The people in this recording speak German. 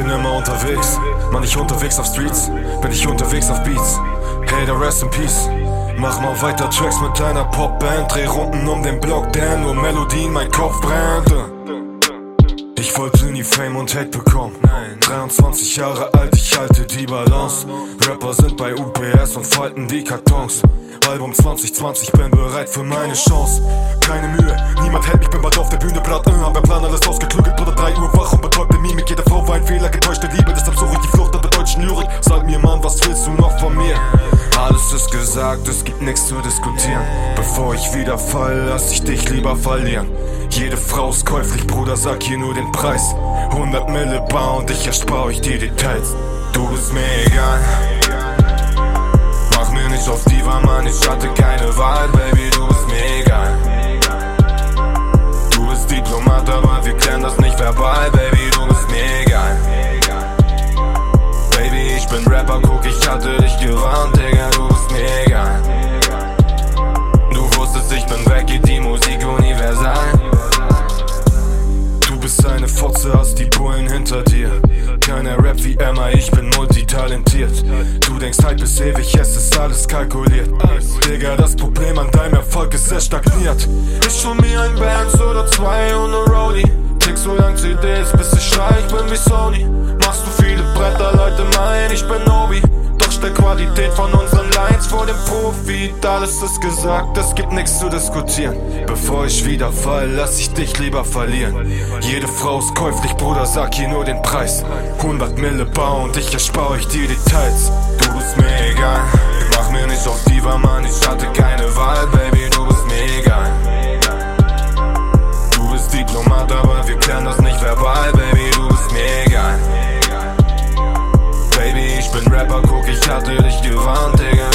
Bin immer unterwegs, Mann, ich unterwegs auf Streets, bin ich unterwegs auf Beats. Hey, der Rest in Peace. Mach mal weiter Tracks mit deiner Popband, dreh Runden um den Block, denn nur Melodien mein Kopf brennt. Ich wollte nie Fame und Hate bekommen. 23 Jahre alt, ich halte die Balance. Rapper sind bei UPS und falten die Kartons. Album 2020, bin bereit für meine Chance. Keine Mühe, niemand hält mich, bin bald auf der Bühne platt. Hab mein Plan alles ausgeklügelt, Bruder 3 Uhr wach und betäubte Mimik. Jede Frau war ein Fehler, getäuschte Liebe, deshalb suche ich die Flucht an der deutschen Lyrik. Sag mir, Mann, was willst du noch von mir? Alles ist gesagt, es gibt nichts zu diskutieren. Bevor ich wieder fall, lass ich dich lieber verlieren. Jede Frau ist käuflich, Bruder, sag hier nur den Preis. 100 Mille bar und ich erspare euch die Details. Du bist mir egal, mach mir nicht auf Diva, Mann, ich hatte keine Wahl, Baby, du bist mir egal. Du bist Diplomat, aber wir klären das nicht verbal, Baby, du bist mir egal. Baby, ich bin Rapper, guck, ich hatte dich gewarnt, Digga, du bist mir egal. Du wusstest, ich bin weg, geht die Musik universal. Du bist eine Fotze, hast die Bullen hinter dir. Keiner Rap wie Emma, ich bin multitalentiert. Du denkst halt bis ewig, es ist alles kalkuliert. Digga, das Problem an deinem Erfolg ist, es stagniert. Ich hol mir ein Benz oder 2 und ne Roadie. Klick so lang CDs, bis ich schrei, ich bin wie Sony. Machst du viele Bretter, Leute meinen, ich bin Obi. Doch stell Qualität von unseren Lines vor dem Profi. Alles ist gesagt, es gibt nichts zu diskutieren. Bevor ich wieder fall, lass ich dich lieber verlieren. Jede Frau ist käuflich, Bruder, sag hier nur den Preis. 100 Mille bar und ich erspare euch die Details. Du bist mir egal, mach mir nicht auf Diva, Mann, ich hatte keine Wahl, Baby, du bist mir egal. Du bist Diplomat, aber wir klären das nicht verbal, Baby, du bist mir egal. Baby, ich bin Rapper, guck, ich hatte dich gewarnt, Digga.